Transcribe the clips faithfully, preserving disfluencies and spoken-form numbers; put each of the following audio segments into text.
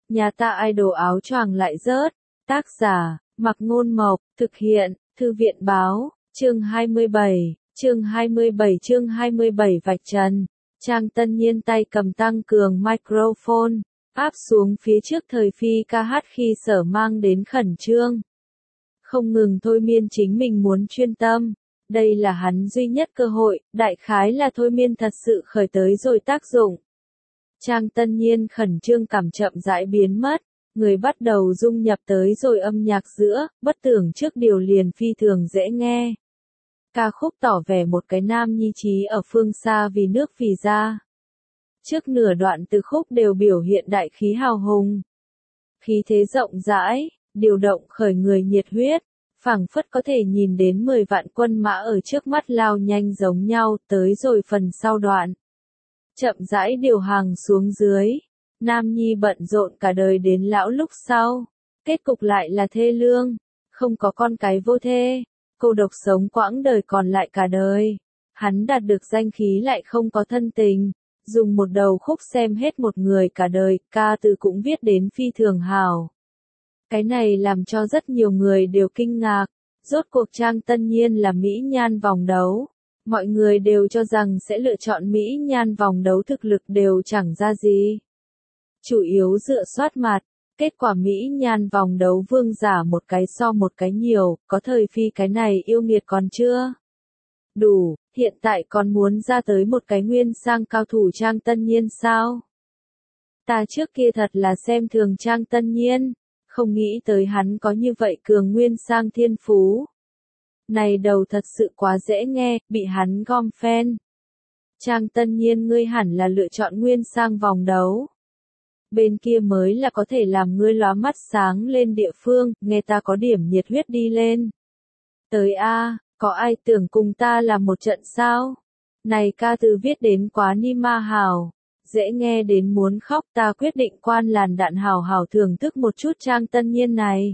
Nhà ta idol áo choàng lại rớt. Tác giả, Mặc Ngôn Mộc, thực hiện, Thư viện Báo, chương hai mươi bảy, chương hai mươi bảy chương hai mươi bảy vạch trần. Trang Tân Nhiên tay cầm tăng cường microphone, áp xuống phía trước thời phi ca hát khi sở mang đến khẩn trương. Không ngừng thôi miên chính mình muốn chuyên tâm. Đây là hắn duy nhất cơ hội, đại khái là thôi miên thật sự khởi tới rồi tác dụng. Trang Tân Nhiên khẩn trương cảm chậm rãi biến mất, người bắt đầu dung nhập tới rồi âm nhạc giữa, bất tưởng trước điều liền phi thường dễ nghe. Ca khúc tỏ vẻ một cái nam nhi trí ở phương xa vì nước vì gia. Trước nửa đoạn từ khúc đều biểu hiện đại khí hào hùng. Khí thế rộng rãi, điều động khởi người nhiệt huyết, phảng phất có thể nhìn đến mười vạn quân mã ở trước mắt lao nhanh giống nhau, tới rồi phần sau đoạn. Chậm rãi điều hàng xuống dưới, nam nhi bận rộn cả đời đến lão lúc sau, kết cục lại là thê lương, không có con cái vô thê, cô độc sống quãng đời còn lại cả đời. Hắn đạt được danh khí lại không có thân tình, dùng một đầu khúc xem hết một người cả đời, ca từ cũng viết đến phi thường hào. Cái này làm cho rất nhiều người đều kinh ngạc, rốt cuộc Trang Tân Nhiên là Mỹ Nhan vòng đấu. Mọi người đều cho rằng sẽ lựa chọn Mỹ Nhan vòng đấu thực lực đều chẳng ra gì. Chủ yếu dựa soát mặt, kết quả Mỹ Nhan vòng đấu vương giả một cái so một cái nhiều, có thời phi cái này yêu nghiệt còn chưa đủ, hiện tại còn muốn ra tới một cái nguyên sang cao thủ Trang Tân Nhiên sao? Ta trước kia thật là xem thường Trang Tân Nhiên, không nghĩ tới hắn có như vậy cường nguyên sang thiên phú. Này đầu thật sự quá dễ nghe, bị hắn gom fan. Trang Tân Nhiên ngươi hẳn là lựa chọn nguyên sang vòng đấu. Bên kia mới là có thể làm ngươi lóa mắt sáng lên địa phương, nghe ta có điểm nhiệt huyết đi lên. Tới a, có ai tưởng cùng ta làm một trận sao? Này ca từ viết đến quá ni ma hào, dễ nghe đến muốn khóc, ta quyết định quan làn đạn hào hào thưởng thức một chút Trang Tân Nhiên này.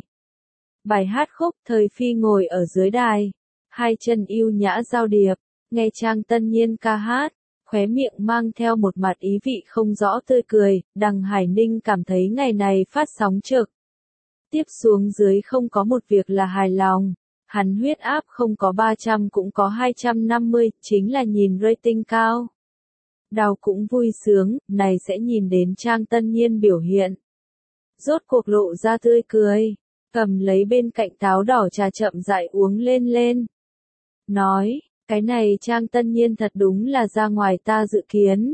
Bài hát khúc, thời phi ngồi ở dưới đài, hai chân yêu nhã giao điệp, nghe Trang Tân Nhiên ca hát, khóe miệng mang theo một mặt ý vị không rõ tươi cười, Đằng Hải Ninh cảm thấy ngày này phát sóng trực. Tiếp xuống dưới không có một việc là hài lòng, hắn huyết áp không có ba trăm cũng có hai trăm năm mươi, chính là nhìn rating cao. Đào cũng vui sướng, này sẽ nhìn đến Trang Tân Nhiên biểu hiện. Rốt cuộc lộ ra tươi cười, cầm lấy bên cạnh táo đỏ trà chậm rãi uống lên lên. Nói, cái này Trang Tân Nhiên thật đúng là ra ngoài ta dự kiến.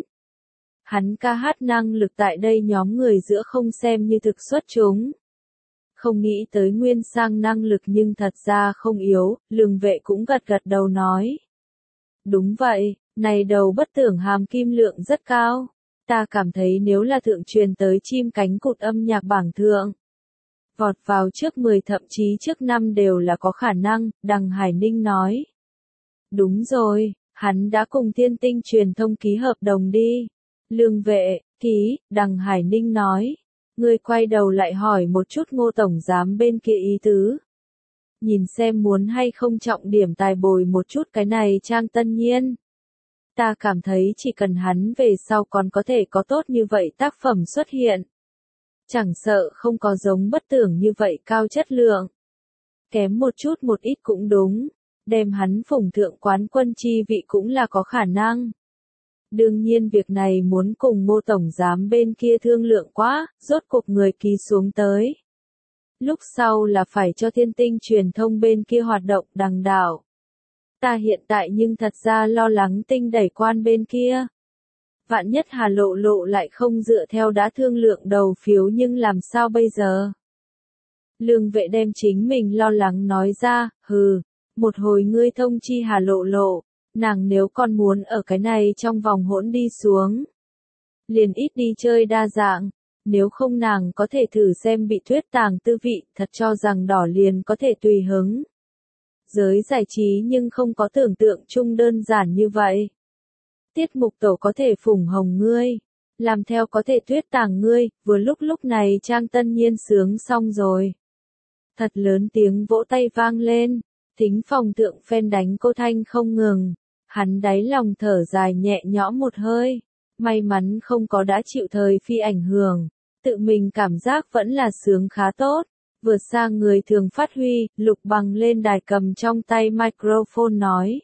Hắn ca hát năng lực tại đây nhóm người giữa không xem như thực xuất chúng. Không nghĩ tới nguyên sang năng lực nhưng thật ra không yếu, Lương Vệ cũng gật gật đầu nói. Đúng vậy, này đầu bất tưởng hàm kim lượng rất cao. Ta cảm thấy nếu là thượng truyền tới chim cánh cụt âm nhạc bảng thượng, vọt vào trước mười thậm chí trước năm đều là có khả năng, Đằng Hải Ninh nói. Đúng rồi, hắn đã cùng Thiên Tinh truyền thông ký hợp đồng đi. Lương Vệ, ký, Đằng Hải Ninh nói. Người quay đầu lại hỏi một chút Ngô Tổng Giám bên kia ý tứ. Nhìn xem muốn hay không trọng điểm tài bồi một chút cái này Trang Tân Nhiên. Ta cảm thấy chỉ cần hắn về sau còn có thể có tốt như vậy tác phẩm xuất hiện. Chẳng sợ không có giống bất tưởng như vậy cao chất lượng. Kém một chút một ít cũng đúng. Đem hắn phủng thượng quán quân chi vị cũng là có khả năng. Đương nhiên việc này muốn cùng Ngô Tổng Giám bên kia thương lượng quá, rốt cuộc người ký xuống tới. Lúc sau là phải cho Thiên Tinh truyền thông bên kia hoạt động đằng đảo. Ta hiện tại nhưng thật ra lo lắng Tinh đẩy quan bên kia. Vạn nhất Hà Lộ Lộ lại không dựa theo đã thương lượng đầu phiếu nhưng làm sao bây giờ? Lương Vệ đem chính mình lo lắng nói ra, hừ, một hồi ngươi thông chi Hà Lộ Lộ, nàng nếu con muốn ở cái này trong vòng hỗn đi xuống. Liền ít đi chơi đa dạng, nếu không nàng có thể thử xem bị thuyết tàng tư vị, thật cho rằng đỏ liền có thể tùy hứng. Giới giải trí nhưng không có tưởng tượng chung đơn giản như vậy. Tiết mục tổ có thể phủng hồng ngươi, làm theo có thể thuyết tàng ngươi, vừa lúc lúc này Trang Tân Nhiên sướng xong rồi. Thật lớn tiếng vỗ tay vang lên, thính phòng thượng phen đánh cô thanh không ngừng, hắn đáy lòng thở dài nhẹ nhõm một hơi, may mắn không có đã chịu thời phi ảnh hưởng, tự mình cảm giác vẫn là sướng khá tốt. Vượt xa người thường phát huy, Lục Bằng lên đài cầm trong tay microphone nói.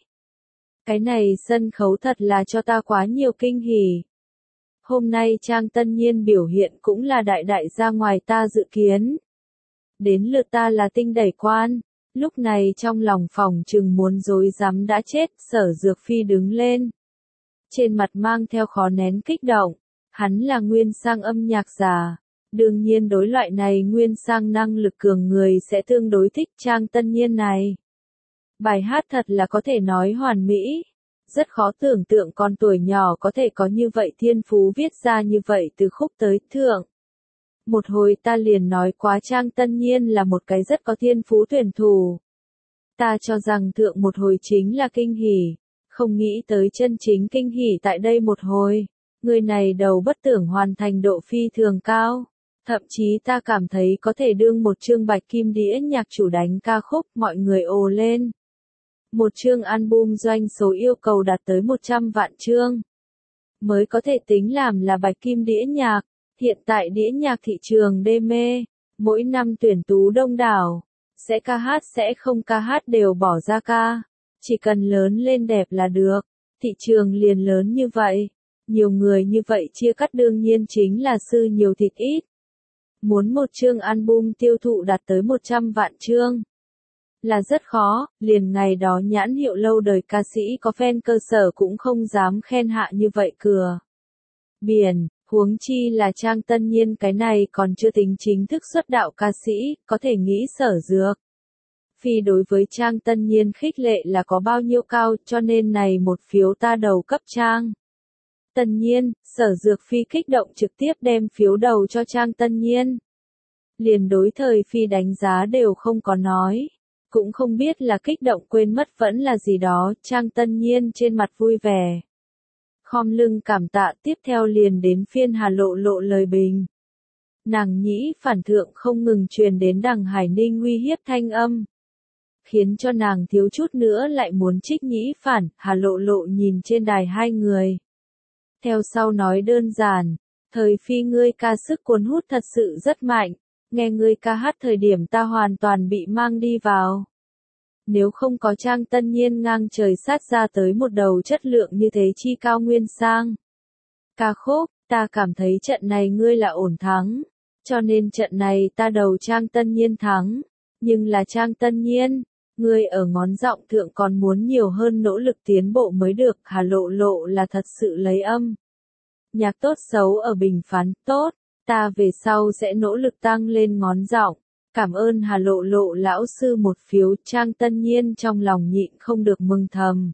Cái này sân khấu thật là cho ta quá nhiều kinh hỉ. Hôm nay Trang Tân Nhiên biểu hiện cũng là đại đại ra ngoài ta dự kiến. Đến lượt ta là tinh đẩy quan. Lúc này trong lòng phòng chừng muốn rối rắm đã chết, Sở Dược Phi đứng lên. Trên mặt mang theo khó nén kích động. Hắn là nguyên sang âm nhạc giả. Đương nhiên đối loại này nguyên sang năng lực cường người sẽ tương đối thích Trang Tân Nhiên này. Bài hát thật là có thể nói hoàn mỹ. Rất khó tưởng tượng con tuổi nhỏ có thể có như vậy thiên phú viết ra như vậy từ khúc tới thượng. Một hồi ta liền nói quá Trang Tân Nhiên là một cái rất có thiên phú tuyển thủ. Ta cho rằng thượng một hồi chính là kinh hỉ, không nghĩ tới chân chính kinh hỉ tại đây một hồi. Người này đầu bất tưởng hoàn thành độ phi thường cao. Thậm chí ta cảm thấy có thể đương một chương bạch kim đĩa nhạc chủ đánh ca khúc, mọi người ồ lên. Một chương album doanh số yêu cầu đạt tới một trăm vạn chương. Mới có thể tính làm là bạch kim đĩa nhạc. Hiện tại đĩa nhạc thị trường đê mê, mỗi năm tuyển tú đông đảo. Sẽ ca hát sẽ không ca hát đều bỏ ra ca. Chỉ cần lớn lên đẹp là được. Thị trường liền lớn như vậy. Nhiều người như vậy chia cắt đương nhiên chính là sư nhiều thịt ít. Muốn một chương album tiêu thụ đạt tới một trăm vạn chương là rất khó, liền ngày đó nhãn hiệu lâu đời ca sĩ có fan cơ sở cũng không dám khen hạ như vậy cửa. Biển, huống chi là Trang Tân Nhiên cái này còn chưa tính chính thức xuất đạo ca sĩ, có thể nghĩ Sở Dược Phi đối với Trang Tân Nhiên khích lệ là có bao nhiêu cao, cho nên này một phiếu ta đầu cấp Trang Tân Nhiên. Sở Dược Phi kích động trực tiếp đem phiếu đầu cho Trang Tân Nhiên. Liền đối thời Phi đánh giá đều không có nói. Cũng không biết là kích động quên mất vẫn là gì đó, Trang Tân Nhiên trên mặt vui vẻ. Khom lưng cảm tạ, tiếp theo liền đến phiên Hà Lộ Lộ lời bình. Nàng nhĩ phản thượng không ngừng truyền đến đằng Hải Ninh uy hiếp thanh âm. Khiến cho nàng thiếu chút nữa lại muốn trích nhĩ phản, Hà Lộ Lộ nhìn trên đài hai người. Theo sau nói đơn giản, thời Phi ngươi ca sức cuốn hút thật sự rất mạnh, nghe ngươi ca hát thời điểm ta hoàn toàn bị mang đi vào. Nếu không có Trang Tân Nhiên ngang trời sát ra tới một đầu chất lượng như thế chi cao nguyên sang. Ca khúc, ta cảm thấy trận này ngươi là ổn thắng, cho nên trận này ta đầu Trang Tân Nhiên thắng, nhưng là Trang Tân Nhiên, ngươi ở ngón giọng thượng còn muốn nhiều hơn nỗ lực tiến bộ mới được. Hà Lộ Lộ là thật sự lấy âm nhạc tốt xấu ở bình phán tốt, ta về sau sẽ nỗ lực tăng lên ngón giọng. Cảm ơn Hà Lộ Lộ lão sư một phiếu. Trang Tân Nhiên trong lòng nhịn không được mừng thầm.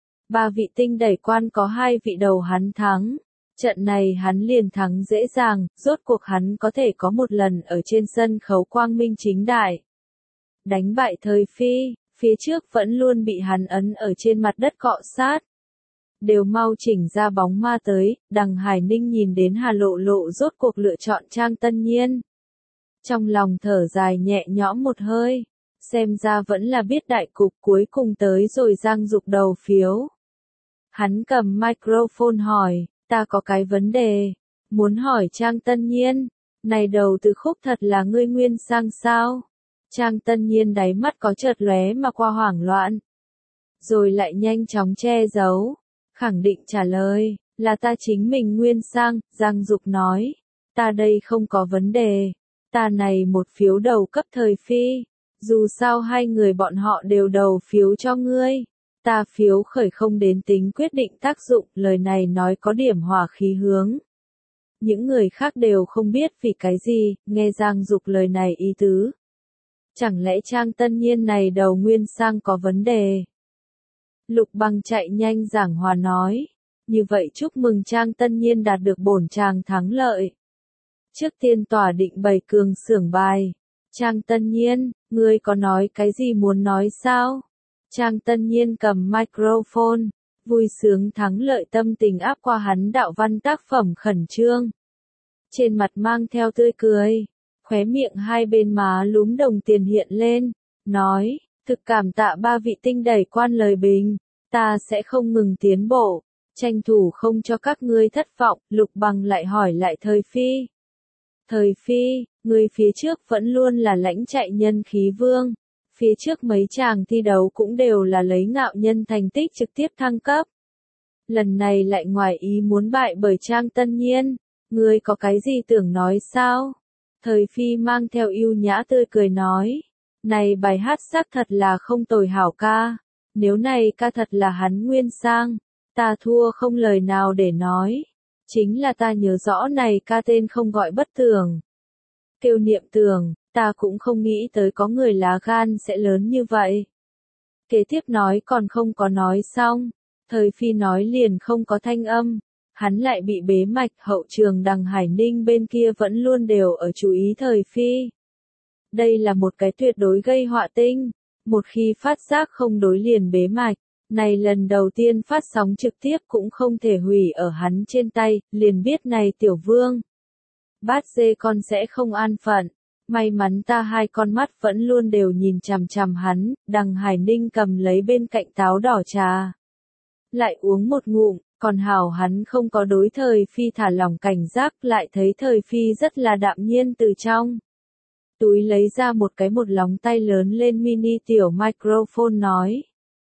Ba vị tinh đẩy quan có hai vị đầu hắn thắng. Trận này hắn liền thắng dễ dàng, rốt cuộc hắn có thể có một lần ở trên sân khấu quang minh chính đại. Đánh bại thời Phi, phía trước vẫn luôn bị hắn ấn ở trên mặt đất cọ sát. Đều mau chỉnh ra bóng ma tới, đằng Hải Ninh nhìn đến Hà Lộ Lộ rốt cuộc lựa chọn Trang Tân Nhiên. Trong lòng thở dài nhẹ nhõm một hơi, xem ra vẫn là biết đại cục, cuối cùng tới rồi giang dục đầu phiếu. Hắn cầm microphone hỏi, ta có cái vấn đề, muốn hỏi Trang Tân Nhiên, này đầu từ khúc thật là ngươi nguyên sang sao? Trang Tân Nhiên đáy mắt có chợt lóe mà qua hoảng loạn, rồi lại nhanh chóng che giấu, khẳng định trả lời, là ta chính mình nguyên sang. Giang Dục nói, ta đây không có vấn đề, ta này một phiếu đầu cấp thời Phi, dù sao hai người bọn họ đều đầu phiếu cho ngươi, ta phiếu khởi không đến tính quyết định tác dụng. Lời này nói có điểm hỏa khí hướng. Những người khác đều không biết vì cái gì, nghe Giang Dục lời này ý tứ. Chẳng lẽ Trang Tân Nhiên này đầu nguyên sang có vấn đề? Lục Bằng chạy nhanh giảng hòa nói. Như vậy chúc mừng Trang Tân Nhiên đạt được bổn chàng thắng lợi. Trước tiên tỏa định bày cường xưởng bài. Trang Tân Nhiên, ngươi có nói cái gì muốn nói sao? Trang Tân Nhiên cầm microphone, vui sướng thắng lợi tâm tình áp qua hắn đạo văn tác phẩm khẩn trương. Trên mặt mang theo tươi cười, khóe miệng hai bên má lúm đồng tiền hiện lên, nói, thực cảm tạ ba vị tinh đẩy quan lời bình, ta sẽ không ngừng tiến bộ, tranh thủ không cho các ngươi thất vọng. Lục Bằng lại hỏi lại thời Phi. Thời Phi, người phía trước vẫn luôn là lãnh chạy nhân khí vương. Phía trước mấy chàng thi đấu cũng đều là lấy ngạo nhân thành tích trực tiếp thăng cấp. Lần này lại ngoài ý muốn bại bởi Trang Tân Nhiên. Ngươi có cái gì tưởng nói sao? Thời Phi mang theo ưu nhã tươi cười nói. Này bài hát xác thật là không tồi hảo ca. Nếu này ca thật là hắn nguyên sang, ta thua không lời nào để nói. Chính là ta nhớ rõ này ca tên không gọi bất tường. Kêu Niệm Tường, ta cũng không nghĩ tới có người lá gan sẽ lớn như vậy. Kế tiếp nói còn không có nói xong. Thời Phi nói liền không có thanh âm. Hắn lại bị bế mạch, hậu trường Đằng Hải Ninh bên kia vẫn luôn đều ở chú ý Thời Phi. Đây là một cái tuyệt đối gây họa tinh. Một khi phát giác không đối liền bế mạch, này lần đầu tiên phát sóng trực tiếp cũng không thể hủy ở hắn trên tay, liền biết này tiểu vương. Bát dê con sẽ không an phận. May mắn ta hai con mắt vẫn luôn đều nhìn chằm chằm hắn, Đằng Hải Ninh cầm lấy bên cạnh táo đỏ trà. Lại uống một ngụm, còn hảo hắn không có đối Thời Phi thả lỏng cảnh giác, lại thấy Thời Phi rất là đạm nhiên từ trong túi lấy ra một cái một lóng tay lớn lên mini tiểu microphone nói.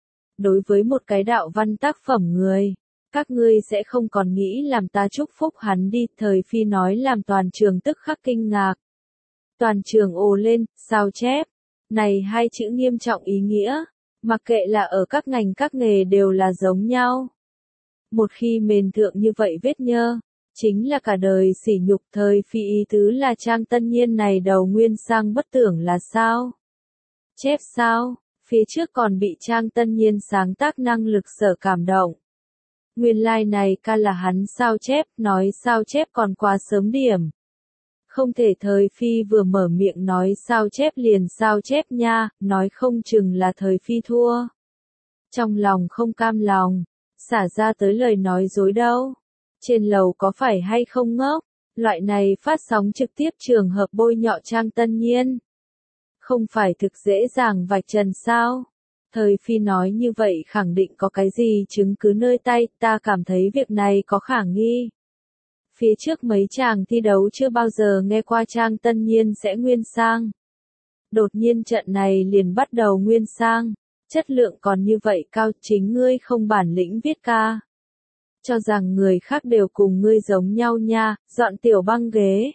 Đối với một cái đạo văn tác phẩm người, các ngươi sẽ không còn nghĩ làm ta chúc phúc hắn đi, Thời Phi nói làm toàn trường tức khắc kinh ngạc. Toàn trường ồ lên, sao chép. Này hai chữ nghiêm trọng ý nghĩa, mặc kệ là ở các ngành các nghề đều là giống nhau. Một khi mền thượng như vậy vết nhơ, chính là cả đời sỉ nhục. Thời Phi ý tứ là Trang Tân Nhiên này đầu nguyên sang bất tưởng là sao? Chép sao? Phía trước còn bị Trang Tân Nhiên sáng tác năng lực sở cảm động. Nguyên lai like này ca là hắn sao chép, nói sao chép còn quá sớm điểm. Không thể Thời Phi vừa mở miệng nói sao chép liền sao chép nha, nói không chừng là Thời Phi thua. Trong lòng không cam lòng, xả ra tới lời nói dối đâu. Trên lầu có phải hay không ngốc, loại này phát sóng trực tiếp trường hợp bôi nhọ Trang Tân Nhiên. Không phải thực dễ dàng vạch trần sao? Thời Phi nói như vậy khẳng định có cái gì chứng cứ nơi tay, ta cảm thấy việc này có khả nghi. Phía trước mấy chàng thi đấu chưa bao giờ nghe qua Trang Tân Nhiên sẽ nguyên sang. Đột nhiên trận này liền bắt đầu nguyên sang, chất lượng còn như vậy cao, chính ngươi không bản lĩnh viết ca. Cho rằng người khác đều cùng ngươi giống nhau nha, dọn tiểu băng ghế.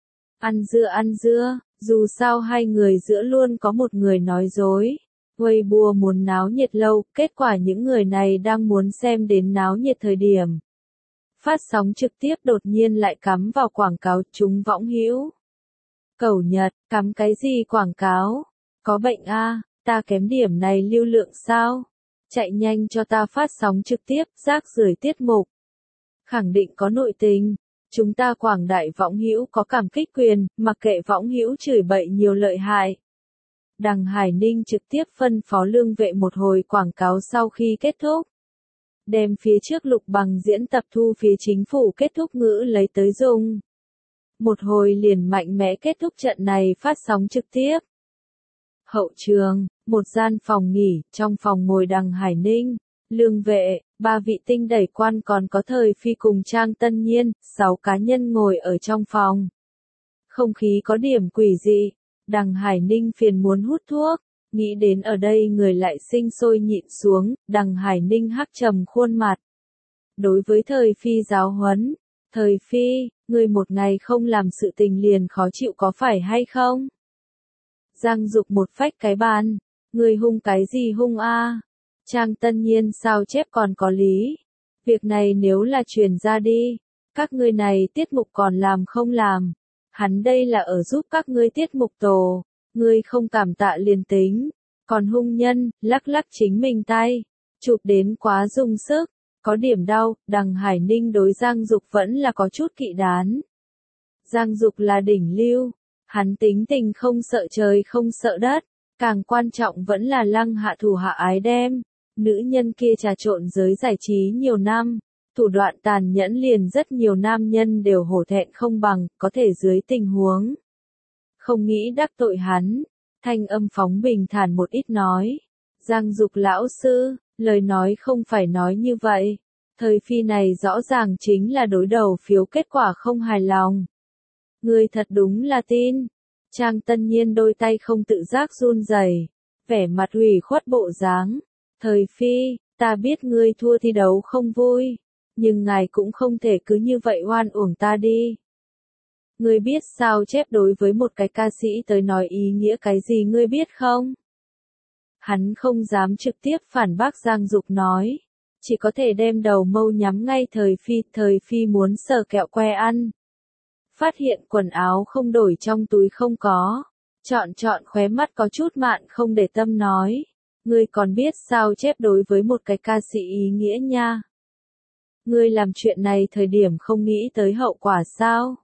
Ăn dưa ăn dưa, dù sao hai người giữa luôn có một người nói dối. Weibo muốn náo nhiệt lâu, kết quả những người này đang muốn xem đến náo nhiệt thời điểm. Phát sóng trực tiếp đột nhiên lại cắm vào quảng cáo chúng võng hữu. Cẩu Nhật, cắm cái gì quảng cáo? Có bệnh a, à, ta kém điểm này lưu lượng sao? Chạy nhanh cho ta phát sóng trực tiếp, rác rưởi tiết mục. Khẳng định có nội tình. Chúng ta quảng đại võng hữu có cảm kích quyền, mặc kệ võng hữu chửi bậy nhiều lợi hại. Đằng Hải Ninh trực tiếp phân phó lương vệ một hồi quảng cáo sau khi kết thúc. Đem phía trước Lục Bằng diễn tập thu phía chính phủ kết thúc ngữ lấy tới dùng. Một hồi liền mạnh mẽ kết thúc trận này phát sóng trực tiếp. Hậu trường, một gian phòng nghỉ, trong phòng ngồi Đằng Hải Ninh, lương vệ, ba vị tinh đẩy quan còn có Thời Phi cùng Trang Tân Nhiên, sáu cá nhân ngồi ở trong phòng. Không khí có điểm quỷ dị, Đằng Hải Ninh phiền muốn hút thuốc, nghĩ đến ở đây người lại sinh sôi nhịn xuống, Đằng Hải Ninh hắc trầm khuôn mặt. Đối với Thời Phi giáo huấn, Thời Phi, người một ngày không làm sự tình liền khó chịu có phải hay không? Giang Dục một phách cái bàn, người hung cái gì hung a? Trang Tân Nhiên sao chép còn có lý. Việc này nếu là truyền ra đi, các ngươi này tiết mục còn làm không làm. Hắn đây là ở giúp các ngươi tiết mục tổ, ngươi không cảm tạ liền tính. Còn hung nhân, lắc lắc chính mình tay, chụp đến quá dùng sức, có điểm đau. Đằng Hải Ninh đối Giang Dục vẫn là có chút kỵ đán. Giang Dục là đỉnh lưu, hắn tính tình không sợ trời không sợ đất, càng quan trọng vẫn là lăng hạ thủ hạ ái đem. Nữ nhân kia trà trộn giới giải trí nhiều năm, thủ đoạn tàn nhẫn liền rất nhiều nam nhân đều hổ thẹn không bằng, có thể dưới tình huống. Không nghĩ đắc tội hắn, thanh âm phóng bình thản một ít nói. Giang Dục lão sư, lời nói không phải nói như vậy. Thời Phi này rõ ràng chính là đối đầu phiếu kết quả không hài lòng. Ngươi thật đúng là tin. Trang Tân Nhiên đôi tay không tự giác run rẩy, vẻ mặt ủy khuất bộ dáng. Thời Phi, ta biết ngươi thua thi đấu không vui, nhưng ngài cũng không thể cứ như vậy oan uổng ta đi. Ngươi biết sao chép đối với một cái ca sĩ tới nói ý nghĩa cái gì ngươi biết không? Hắn không dám trực tiếp phản bác Giang Dục nói, chỉ có thể đem đầu mâu nhắm ngay Thời Phi. Thời Phi muốn sờ kẹo que ăn, phát hiện quần áo không đổi trong túi không có, chọn chọn khóe mắt có chút mạn không để tâm nói, ngươi còn biết sao chép đối với một cái ca sĩ ý nghĩa nha. Ngươi làm chuyện này thời điểm không nghĩ tới hậu quả sao?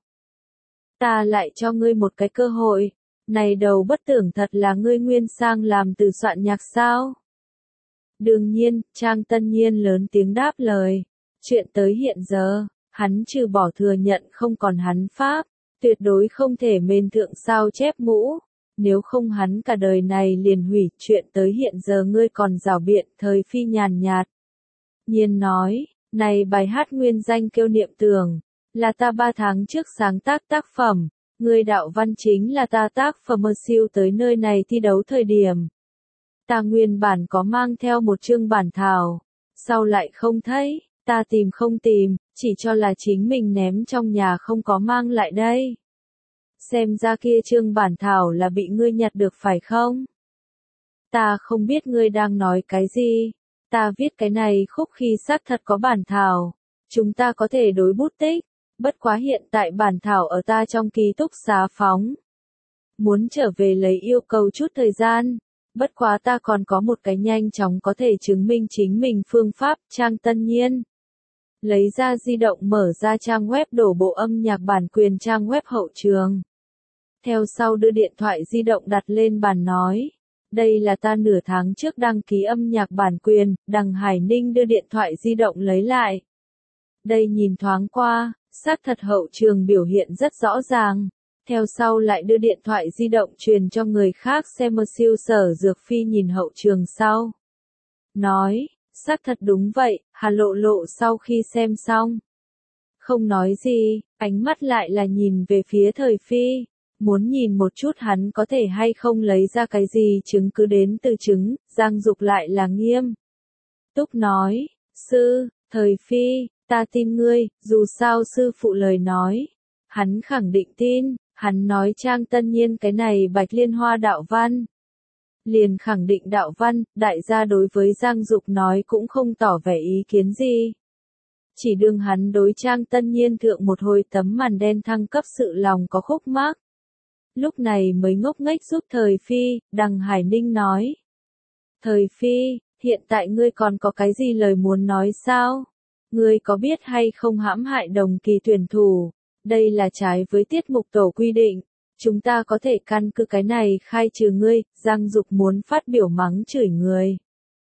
Ta lại cho ngươi một cái cơ hội, này đầu bất tưởng thật là ngươi nguyên sang làm từ soạn nhạc sao? Đương nhiên, Trang Tân Nhiên lớn tiếng đáp lời, chuyện tới hiện giờ, hắn trừ bỏ thừa nhận không còn hắn pháp, tuyệt đối không thể mên thượng sao chép mũ, nếu không hắn cả đời này liền hủy. Chuyện tới hiện giờ ngươi còn rảo biện. Thời Phi nhàn nhạt nhiên nói, này bài hát nguyên danh kêu Niệm Tường, là ta ba tháng trước sáng tác tác phẩm, ngươi đạo văn chính là ta tác phẩm mơ siêu tới nơi này thi đấu thời điểm. Ta nguyên bản có mang theo một chương bản thảo, sau lại không thấy, ta tìm không tìm, chỉ cho là chính mình ném trong nhà không có mang lại đây. Xem ra kia chương bản thảo là bị ngươi nhặt được phải không? Ta không biết ngươi đang nói cái gì, ta viết cái này khúc khi xác thật có bản thảo, chúng ta có thể đối bút tích, bất quá hiện tại bản thảo ở ta trong ký túc xá phóng. Muốn trở về lấy yêu cầu chút thời gian, bất quá ta còn có một cái nhanh chóng có thể chứng minh chính mình phương pháp. Trang Tân Nhiên lấy ra di động mở ra trang web đổ bộ âm nhạc bản quyền trang web hậu trường. Theo sau đưa điện thoại di động đặt lên bàn nói, đây là ta nửa tháng trước đăng ký âm nhạc bản quyền. Đằng Hải Ninh đưa điện thoại di động lấy lại. Đây nhìn thoáng qua, xác thật hậu trường biểu hiện rất rõ ràng. Theo sau lại đưa điện thoại di động truyền cho người khác xem. Siêu Sở Dược Phi nhìn hậu trường sau, nói, xác thật đúng vậy. Hà Lộ Lộ sau khi xem xong, không nói gì, ánh mắt lại là nhìn về phía Thời Phi, muốn nhìn một chút hắn có thể hay không lấy ra cái gì chứng cứ đến từ chứng. Giang Dục lại là nghiêm túc nói, sư, Thời Phi, ta tin ngươi, dù sao sư phụ lời nói, hắn khẳng định tin. Hắn nói Trang Tân Nhiên cái này Bạch Liên Hoa đạo văn, liền khẳng định đạo văn. Đại gia đối với Giang Dục nói cũng không tỏ vẻ ý kiến gì, chỉ đương hắn đối Trang Tân Nhiên thượng một hồi tấm màn đen thăng cấp sự lòng có khúc mắc. Lúc này mới ngốc nghếch giúp Thời Phi. Đằng Hải Ninh nói, Thời Phi, hiện tại ngươi còn có cái gì lời muốn nói sao? Ngươi có biết hay không hãm hại đồng kỳ tuyển thủ? Đây là trái với tiết mục tổ quy định, chúng ta có thể căn cứ cái này khai trừ ngươi. Giang Dục muốn phát biểu mắng chửi người.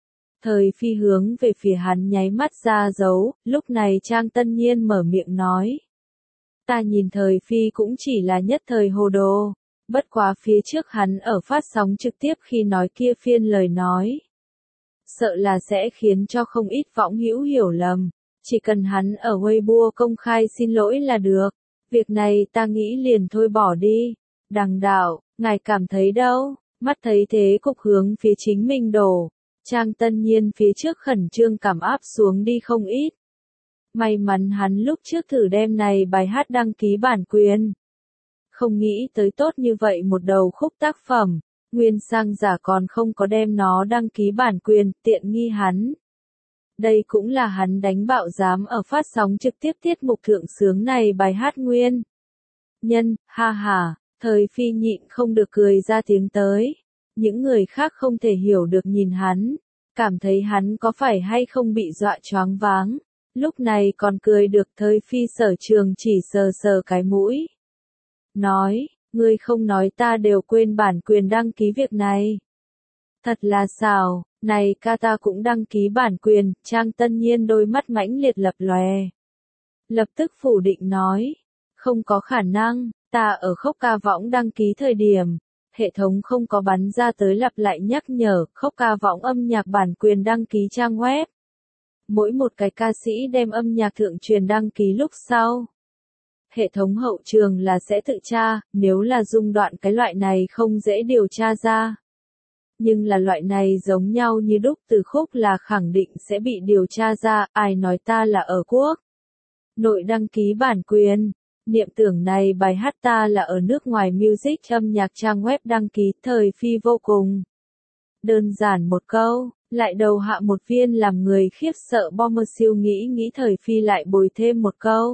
Thời Phi hướng về phía hắn nháy mắt ra dấu, lúc này Trang Tân Nhiên mở miệng nói. Ta nhìn Thời Phi cũng chỉ là nhất thời hồ đồ, bất quá phía trước hắn ở phát sóng trực tiếp khi nói kia phiên lời nói, sợ là sẽ khiến cho không ít võng hữu hiểu lầm, chỉ cần hắn ở Weibo công khai xin lỗi là được. Việc này ta nghĩ liền thôi bỏ đi. Đằng đạo, ngài cảm thấy đâu? Mắt thấy thế cục hướng phía chính mình đổ, Trang Tân Nhiên phía trước khẩn trương cảm áp xuống đi không ít. May mắn hắn lúc trước thử đem này bài hát đăng ký bản quyền, không nghĩ tới tốt như vậy một đầu khúc tác phẩm, nguyên sang giả còn không có đem nó đăng ký bản quyền. Tiện nghi hắn. Đây cũng là hắn đánh bạo dám ở phát sóng trực tiếp tiết mục thượng sướng này bài hát nguyên nhân. Ha ha, Thời Phi nhịn không được cười ra tiếng tới. Những người khác không thể hiểu được nhìn hắn, cảm thấy hắn có phải hay không bị dọa choáng váng, lúc này còn cười được. Thời Phi Sở Trường chỉ sờ sờ cái mũi, nói, ngươi không nói ta đều quên bản quyền đăng ký việc này. Thật là xào, này ca ta cũng đăng ký bản quyền. Trang Tân Nhiên đôi mắt mãnh liệt lập lòe, lập tức phủ định nói, không có khả năng, ta ở Khốc Ca Võng đăng ký thời điểm, hệ thống không có bắn ra tới lặp lại nhắc nhở. Khốc Ca Võng âm nhạc bản quyền đăng ký trang web, mỗi một cái ca sĩ đem âm nhạc thượng truyền đăng ký lúc sau, hệ thống hậu trường là sẽ tự tra, nếu là dung đoạn cái loại này không dễ điều tra ra. Nhưng là loại này giống nhau như đúc từ khúc là khẳng định sẽ bị điều tra ra, ai nói ta là ở quốc nội đăng ký bản quyền. Niệm tưởng này bài hát ta là ở nước ngoài music âm nhạc trang web đăng ký, thời phi vô cùng đơn giản một câu, lại đầu hạ một viên làm người khiếp sợ bomber siêu nghĩ nghĩ thời phi lại bồi thêm một câu.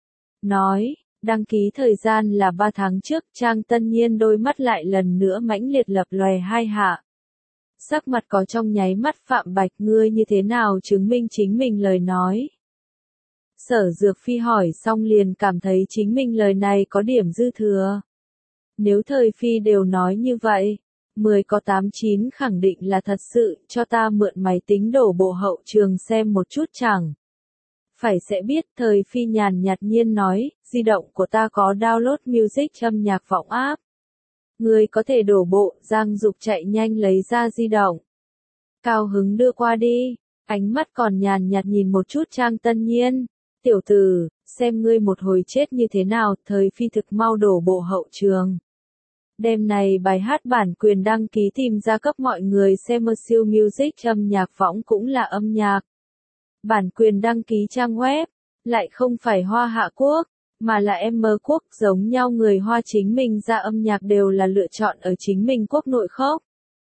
Nói, đăng ký thời gian là ba tháng trước, Trang Tân Nhiên đôi mắt lại lần nữa mãnh liệt lập lòe hai hạ. Sắc mặt có trong nháy mắt Phạm Bạch, ngươi như thế nào chứng minh chính mình lời nói. Sở Dược Phi hỏi xong liền cảm thấy chính mình lời này có điểm dư thừa. Nếu thời Phi đều nói như vậy, mười có tám chín khẳng định là thật sự, cho ta mượn máy tính đổ bộ hậu trường xem một chút chẳng. Phải sẽ biết, thời Phi nhàn nhạt nhiên nói, di động của ta có download music âm nhạc vọng app. Ngươi có thể đổ bộ, Giang Dục chạy nhanh lấy ra di động. Cao hứng đưa qua đi, ánh mắt còn nhàn nhạt nhìn một chút Trang Tân Nhiên. Tiểu tử, xem ngươi một hồi chết như thế nào, thời Phi thực mau đổ bộ hậu trường. Đêm này bài hát bản quyền đăng ký tìm ra cấp mọi người xem siêu music âm nhạc võng cũng là âm nhạc. Bản quyền đăng ký trang web, lại không phải Hoa Hạ Quốc, mà là M Quốc, giống nhau người Hoa chính mình ra âm nhạc đều là lựa chọn ở chính mình quốc nội khốc.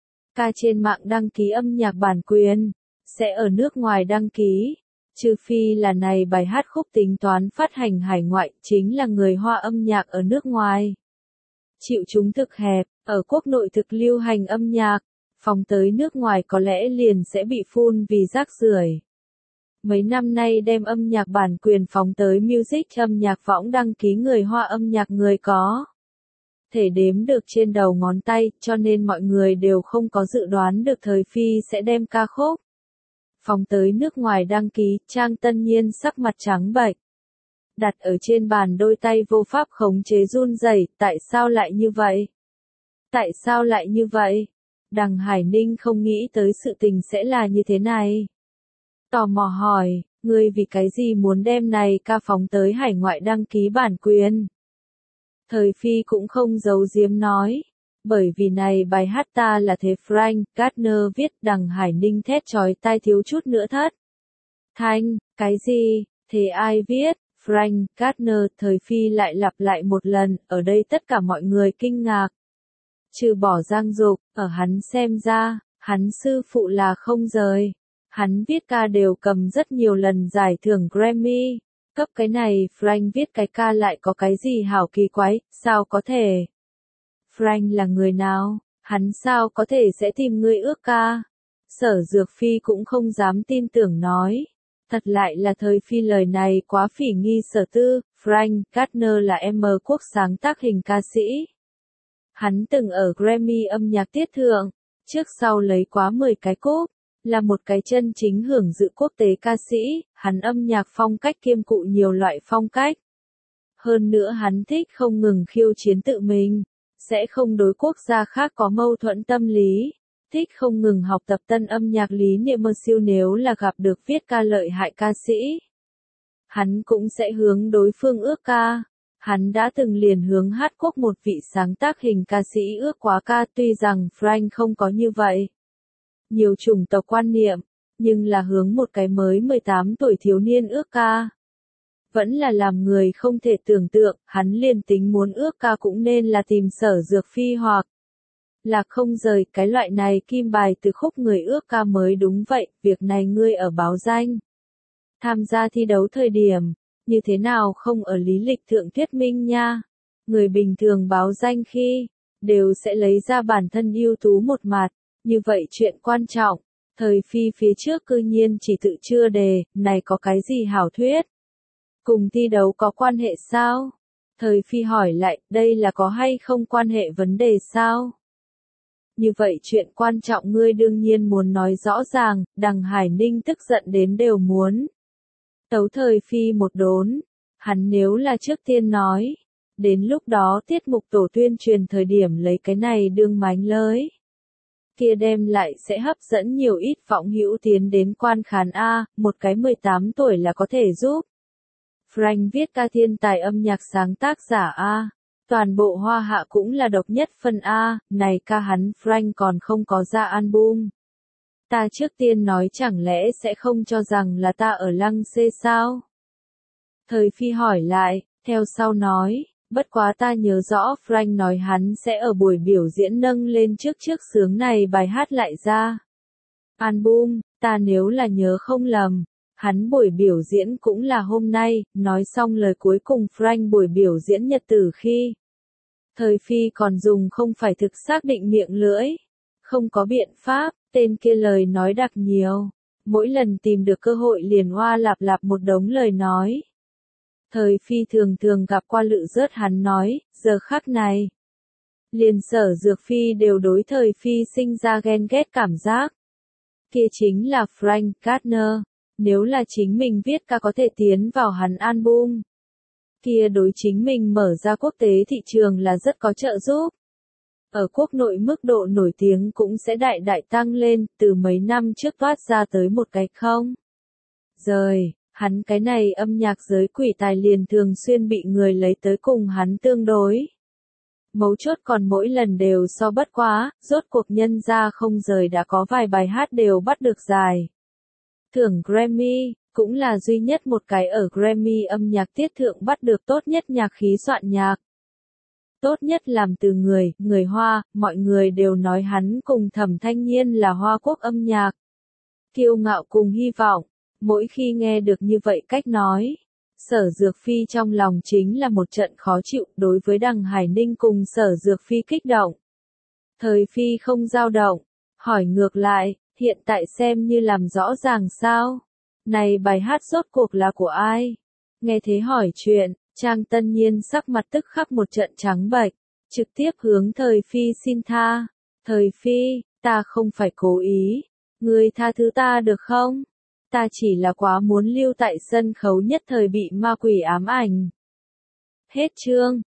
Ca trên mạng đăng ký âm nhạc bản quyền, sẽ ở nước ngoài đăng ký. Trừ phi là này bài hát khúc tính toán phát hành hải ngoại, chính là người Hoa âm nhạc ở nước ngoài. Chịu chúng thực hẹp, ở quốc nội thực lưu hành âm nhạc, phóng tới nước ngoài có lẽ liền sẽ bị phun vì rác rưởi. Mấy năm nay đem âm nhạc bản quyền phóng tới music âm nhạc võng đăng ký người Hoa âm nhạc người có thể đếm được trên đầu ngón tay, cho nên mọi người đều không có dự đoán được thời Phi sẽ đem ca khúc phóng tới nước ngoài đăng ký. Trang Tân Nhiên sắc mặt trắng bệch, đặt ở trên bàn đôi tay vô pháp khống chế run rẩy, tại sao lại như vậy? Tại sao lại như vậy? Đằng Hải Ninh không nghĩ tới sự tình sẽ là như thế này. Tò mò hỏi, ngươi vì cái gì muốn đem này ca phóng tới hải ngoại đăng ký bản quyền? Thời Phi cũng không giấu giếm nói, bởi vì này bài hát ta là thế Frank Gardner viết. Đằng Hải Ninh thét chói tai thiếu chút nữa thất thanh, cái gì, thế ai viết? Frank Gardner. Thời Phi lại lặp lại một lần, ở đây tất cả mọi người kinh ngạc. Trừ bỏ Giang Dục, ở hắn xem ra, hắn sư phụ là không rời. Hắn viết ca đều cầm rất nhiều lần giải thưởng Grammy. Cấp cái này, Frank viết cái ca lại có cái gì hảo kỳ quái, sao có thể? Frank là người nào? Hắn sao có thể sẽ tìm người ước ca? Sở Dược Phi cũng không dám tin tưởng nói. Thật lại là thời Phi lời này quá phỉ nghi sở tư. Frank Gardner là M Quốc sáng tác hình ca sĩ. Hắn từng ở Grammy âm nhạc tiết thượng, trước sau lấy quá mười cái cúp, là một cái chân chính hưởng dự quốc tế ca sĩ. Hắn âm nhạc phong cách kiêm cụ nhiều loại phong cách. Hơn nữa hắn thích không ngừng khiêu chiến tự mình, sẽ không đối quốc gia khác có mâu thuẫn tâm lý. Thích không ngừng học tập tân âm nhạc lý niệm siêu, nếu là gặp được viết ca lợi hại ca sĩ, hắn cũng sẽ hướng đối phương ước ca. Hắn đã từng liền hướng hát quốc một vị sáng tác hình ca sĩ ước quá ca, tuy rằng Frank không có như vậy nhiều chủng tộc quan niệm, nhưng là hướng một cái mới mười tám tuổi thiếu niên ước ca. Vẫn là làm người không thể tưởng tượng, hắn liền tính muốn ước ca cũng nên là tìm Sở Dược Phi hoặc là không rời. Cái loại này kim bài từ khúc người ước ca mới đúng vậy. Việc này ngươi ở báo danh, tham gia thi đấu thời điểm, như thế nào không ở lý lịch thượng thuyết minh nha. Người bình thường báo danh khi, đều sẽ lấy ra bản thân ưu tú một mặt. Như vậy chuyện quan trọng, thời Phi phía trước cư nhiên chỉ tự chưa đề, này có cái gì hảo thuyết? Cùng thi đấu có quan hệ sao? Thời Phi hỏi lại, đây là có hay không quan hệ vấn đề sao? Như vậy chuyện quan trọng ngươi đương nhiên muốn nói rõ ràng. Đằng Hải Ninh tức giận đến đều muốn tấu thời Phi một đốn. Hắn nếu là trước tiên nói, đến lúc đó tiết mục tổ tuyên truyền thời điểm lấy cái này đương mánh lới, kia đem lại sẽ hấp dẫn nhiều ít võng hữu tiến đến quan khán a. Một cái mười tám tuổi là có thể giúp Frank viết ca thiên tài âm nhạc sáng tác giả A. Toàn bộ Hoa Hạ cũng là độc nhất phân A, này ca hắn Frank còn không có ra album. Ta trước tiên nói chẳng lẽ sẽ không cho rằng là ta ở lăng xê sao? Thời Phi hỏi lại, theo sau nói, bất quá ta nhớ rõ Frank nói hắn sẽ ở buổi biểu diễn nâng lên trước trước sướng này bài hát lại ra album, ta nếu là nhớ không lầm. Hắn buổi biểu diễn cũng là hôm nay, nói xong lời cuối cùng Frank buổi biểu diễn nhật tử khi. Thời Phi còn dùng không phải thực xác định miệng lưỡi. Không có biện pháp, tên kia lời nói đặc nhiều. Mỗi lần tìm được cơ hội liền hoa lạp lạp một đống lời nói. Thời Phi thường thường gặp qua Lự Rớt hắn nói, giờ khắc này. Liền Sở Dược Phi đều đối Thời Phi sinh ra ghen ghét cảm giác. Kia chính là Frank Gardner. Nếu là chính mình viết ca có thể tiến vào hắn album, kia đối chính mình mở ra quốc tế thị trường là rất có trợ giúp. Ở quốc nội mức độ nổi tiếng cũng sẽ đại đại tăng lên, từ mấy năm trước toát ra tới một cái không. Rời, hắn cái này âm nhạc giới quỷ tài liền thường xuyên bị người lấy tới cùng hắn tương đối. Mấu chốt còn mỗi lần đều so bất quá, rốt cuộc nhân ra không rời đã có vài bài hát đều bắt được giải. Thưởng Grammy, cũng là duy nhất một cái ở Grammy âm nhạc tiết thượng bắt được tốt nhất nhạc khí soạn nhạc. Tốt nhất làm từ người, người Hoa, mọi người đều nói hắn cùng Thẩm Thanh Nhiên là Hoa quốc âm nhạc. Kiêu ngạo cùng hy vọng, mỗi khi nghe được như vậy cách nói, Sở Dược Phi trong lòng chính là một trận khó chịu đối với Đằng Hải Ninh cùng Sở Dược Phi kích động. Thời Phi không dao động, hỏi ngược lại. Hiện tại xem như làm rõ ràng sao? Này bài hát rốt cuộc là của ai? Nghe thế hỏi chuyện, Trang Tân Nhiên sắc mặt tức khắc một trận trắng bệch, trực tiếp hướng Thời Phi xin tha. Thời Phi, ta không phải cố ý. Ngươi tha thứ ta được không? Ta chỉ là quá muốn lưu tại sân khấu nhất thời bị ma quỷ ám ảnh. Hết chương.